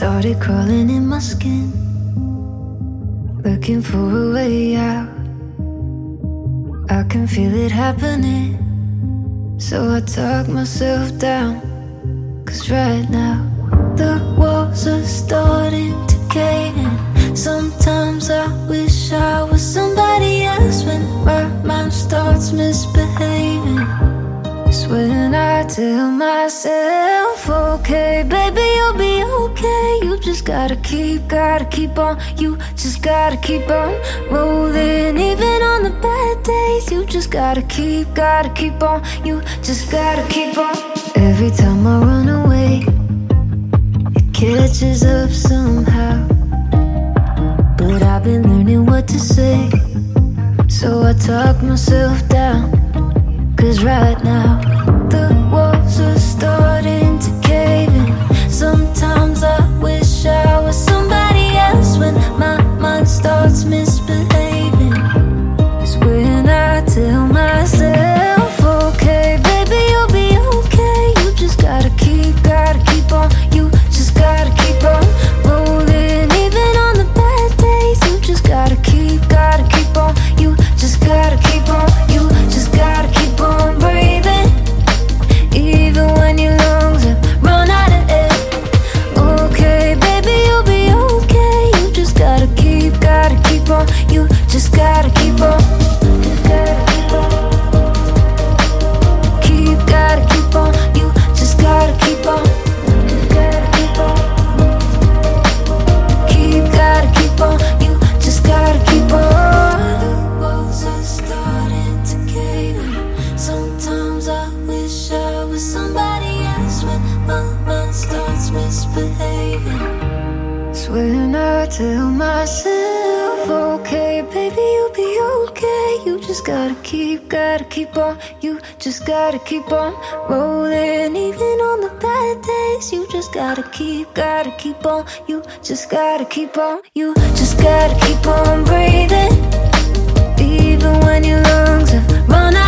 started crawling in my skin, looking for a way out. I can feel it happening, so I talk myself down. 'Cause right now the walls are starting to cave in. Sometimes I wish I was somebody else when my mind starts misbehaving. It's when I tell myself, okay, baby, you'll be okay. You just gotta keep on. You just gotta keep on rolling, even on the bad days. You just gotta keep on. You just gotta keep on. Every time I run away, it catches up somehow. But I've been learning what to say, so I talk myself down. 'Cause right now the walls are starting to cave in. Sometimes I wish I was somebody else when my mind starts misbehaving. It's when I tell myself, okay, baby, you'll be okay. You just gotta keep on. You just gotta keep on rolling, even on the bad days. You just gotta keep on. You just gotta keep on. You just gotta keep on breathing, even when your lungs have run out of air. Okay, baby, you'll be okay. You just gotta keep on. You just gotta keep on. Gotta keep on. You just gotta keep on. Gotta keep on. You just gotta keep on. The walls are starting to cave in. Sometimes I wish I was somebody else when my mind starts misbehaving. It's when I tell myself, okay, baby, you'll be okay. You just gotta keep on. You just gotta keep on rolling, even on the bad days. You just gotta keep on. You just gotta keep on. You just gotta keep on breathing, even when your lungs have run out.